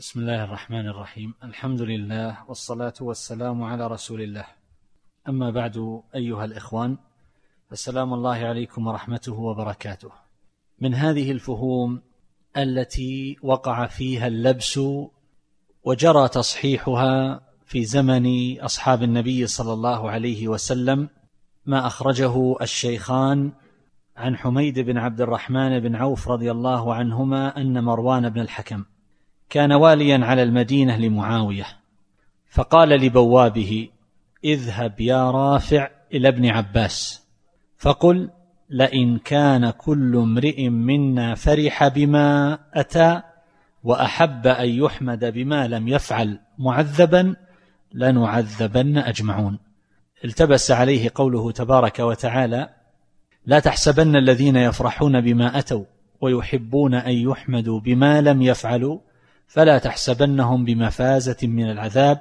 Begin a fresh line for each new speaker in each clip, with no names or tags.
بسم الله الرحمن الرحيم. الحمد لله والصلاة والسلام على رسول الله. أما بعد أيها الإخوان، فالسلام الله عليكم ورحمته وبركاته. من هذه الفهوم التي وقع فيها اللبس وجرى تصحيحها في زمن أصحاب النبي صلى الله عليه وسلم ما أخرجه الشيخان عن حميد بن عبد الرحمن بن عوف رضي الله عنهما أن مروان بن الحكم كان واليا على المدينة لمعاوية، فقال لبوابه: اذهب يا رافع إلى ابن عباس فقل: لئن كان كل امرئ منا فرح بما أتى وأحب أن يحمد بما لم يفعل معذبا لنعذبن أجمعون. التبس عليه قوله تبارك وتعالى: لا تحسبن الذين يفرحون بما أتوا ويحبون أن يحمدوا بما لم يفعلوا فلا تحسبنهم بمفازة من العذاب،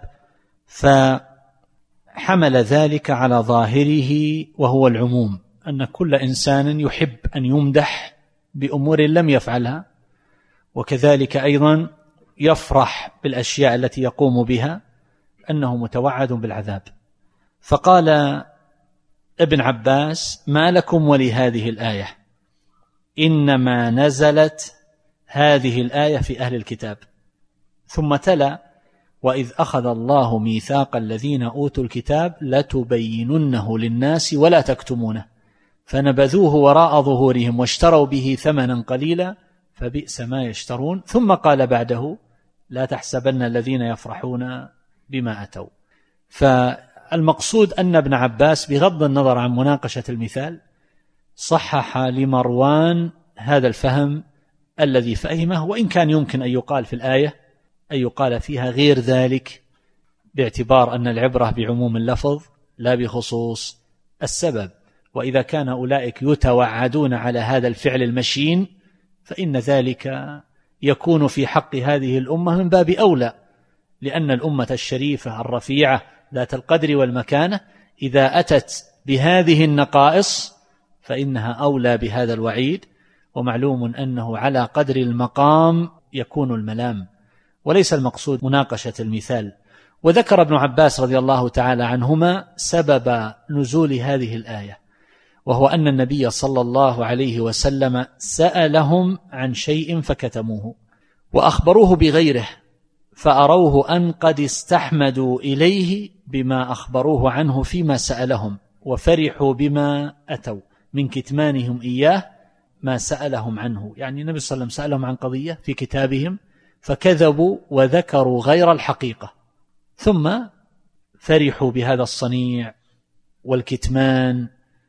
فحمل ذلك على ظاهره وهو العموم، أن كل إنسان يحب أن يمدح بأمور لم يفعلها، وكذلك أيضا يفرح بالأشياء التي يقوم بها أنه متوعد بالعذاب. فقال ابن عباس: ما لكم ولهذه الآية؟ إنما نزلت هذه الآية في أهل الكتاب. ثم تلا: وإذ أخذ الله ميثاق الذين أوتوا الكتاب لتبيننه للناس ولا تكتمونه فنبذوه وراء ظهورهم واشتروا به ثمنا قليلا فبئس ما يشترون. ثم قال بعده: لا تحسبن الذين يفرحون بما أتوا. فالمقصود أن ابن عباس بغض النظر عن مناقشة المثال صحح لمروان هذا الفهم الذي فهمه، وإن كان يمكن أن يقال في الآية أن يقال فيها غير ذلك، باعتبار أن العبرة بعموم اللفظ لا بخصوص السبب. وإذا كان أولئك يتوعدون على هذا الفعل المشين فإن ذلك يكون في حق هذه الأمة من باب أولى، لأن الأمة الشريفة الرفيعة ذات القدر والمكانة إذا أتت بهذه النقائص فإنها أولى بهذا الوعيد. ومعلوم أنه على قدر المقام يكون الملام، وليس المقصود مناقشة المثال. وذكر ابن عباس رضي الله تعالى عنهما سبب نزول هذه الآية، وهو أن النبي صلى الله عليه وسلم سألهم عن شيء فكتموه وأخبروه بغيره، فأروه أن قد استحمدوا إليه بما أخبروه عنه فيما سألهم، وفرحوا بما أتوا من كتمانهم إياه ما سألهم عنه. يعني النبي صلى الله عليه وسلم سألهم عن قضية في كتابهم فكذبوا وذكروا غير الحقيقة، ثم فرحوا بهذا الصنيع والكتمان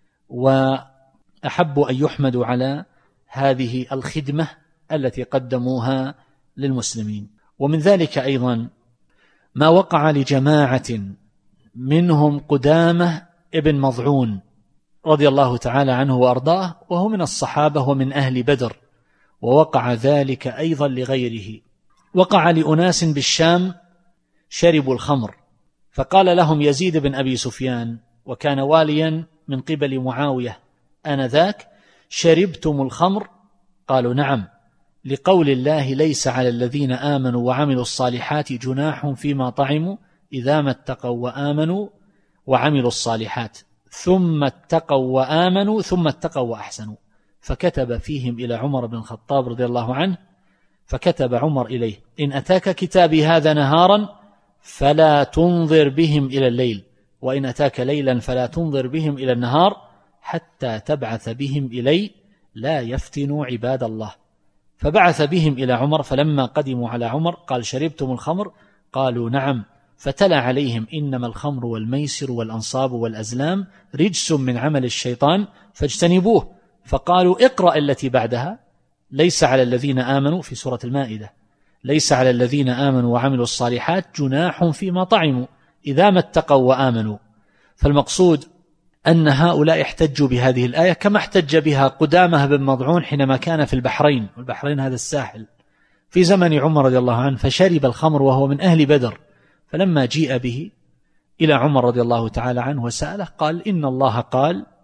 وأحبوا أن يحمدوا على هذه الخدمة التي قدموها للمسلمين. ومن ذلك أيضا ما وقع لجماعة منهم قدامة ابن مضعون رضي الله تعالى عنه وأرضاه، وهو من الصحابة ومن أهل بدر، ووقع ذلك أيضا لغيره. وقع لأناس بالشام شربوا الخمر، فقال لهم يزيد بن أبي سفيان وكان واليا من قبل معاوية آنذاك: شربتم الخمر؟ قالوا: نعم، لقول الله: ليس على الذين آمنوا وعملوا الصالحات جناح فيما طعموا إذا ما اتقوا وآمنوا وعملوا الصالحات ثم اتقوا وآمنوا ثم اتقوا وأحسنوا. فكتب فيهم إلى عمر بن الخطاب رضي الله عنه، فكتب عمر إليه: إن أتاك كتابي هذا نهارا فلا تنظر بهم إلى الليل، وإن أتاك ليلا فلا تنظر بهم إلى النهار حتى تبعث بهم إلي لا يفتنوا عباد الله. فبعث بهم إلى عمر، فلما قدموا على عمر قال: شربتم الخمر؟ قالوا: نعم. فتلا عليهم: إنما الخمر والميسر والأنصاب والأزلام رجس من عمل الشيطان فاجتنبوه. فقالوا: اقرأ التي بعدها: ليس على الذين آمنوا، في سورة المائدة: ليس على الذين آمنوا وعملوا الصالحات جناح فيما طعموا إذا ما اتقوا وآمنوا. فالمقصود أن هؤلاء احتجوا بهذه الآية كما احتج بها قدامة بن مضعون حينما كان في البحرين، والبحرين هذا الساحل، في زمن عمر رضي الله عنه، فشرب الخمر وهو من أهل بدر. فلما جيء به إلى عمر رضي الله تعالى عنه وسأله قال: إن الله قال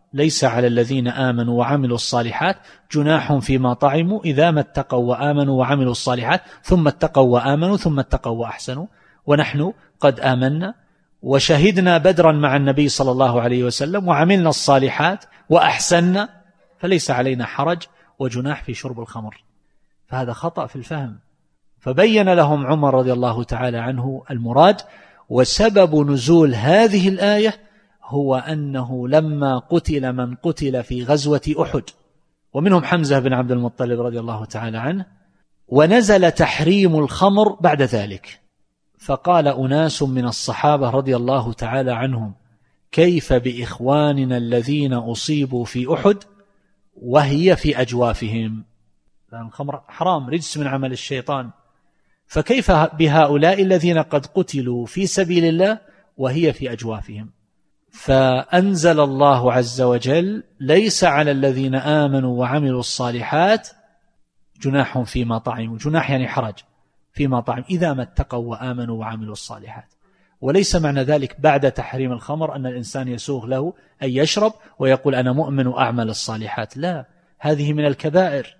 ليس على الذين آمنوا وعملوا الصالحات جناح فيما طعموا إذا ما اتقوا وآمنوا وعملوا الصالحات ثم اتقوا وآمنوا ثم اتقوا وأحسنوا. ونحن قد آمنا وشهدنا بدرا مع النبي صلى الله عليه وسلم وعملنا الصالحات وأحسننا، فليس علينا حرج وجناح في شرب الخمر. فهذا خطأ في الفهم. فبين لهم عمر رضي الله تعالى عنه المراد. وسبب نزول هذه الآية هو أنه لما قتل من قتل في غزوة أحد ومنهم حمزة بن عبد المطلب رضي الله تعالى عنه، ونزل تحريم الخمر بعد ذلك، فقال أناس من الصحابة رضي الله تعالى عنهم: كيف بإخواننا الذين أصيبوا في أحد وهي في أجوافهم؟ لأن الخمر حرام، رجس من عمل الشيطان، فكيف بهؤلاء الذين قد قتلوا في سبيل الله وهي في أجوافهم؟ فأنزل الله عز وجل: ليس على الذين آمنوا وعملوا الصالحات جناح فيما طعموا. جناح يعني حرج فيما طعم إذا ما اتقوا وآمنوا وعملوا الصالحات. وليس معنى ذلك بعد تحريم الخمر أن الإنسان يسوغ له أن يشرب ويقول أنا مؤمن وأعمل الصالحات، لا، هذه من الكبائر.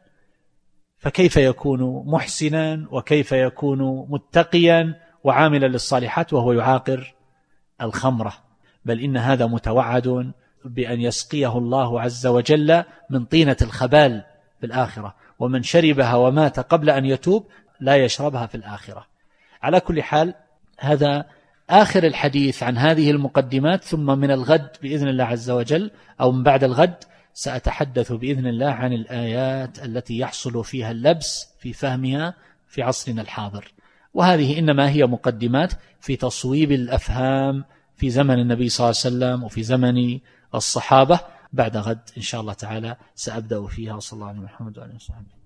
فكيف يكون محسنا وكيف يكون متقيا وعاملا للصالحات وهو يعاقر الخمرة؟ بل إن هذا متوعد بأن يسقيه الله عز وجل من طينة الخبال في الآخرة، ومن شربها ومات قبل أن يتوب لا يشربها في الآخرة. على كل حال، هذا آخر الحديث عن هذه المقدمات، ثم من الغد بإذن الله عز وجل أو من بعد الغد سأتحدث بإذن الله عن الآيات التي يحصل فيها اللبس في فهمها في عصرنا الحاضر. وهذه إنما هي مقدمات في تصويب الأفهام في زمن النبي صلى الله عليه وسلم وفي زمن الصحابة. بعد غد إن شاء الله تعالى سأبدأ فيها. صلى الله عليه وسلم.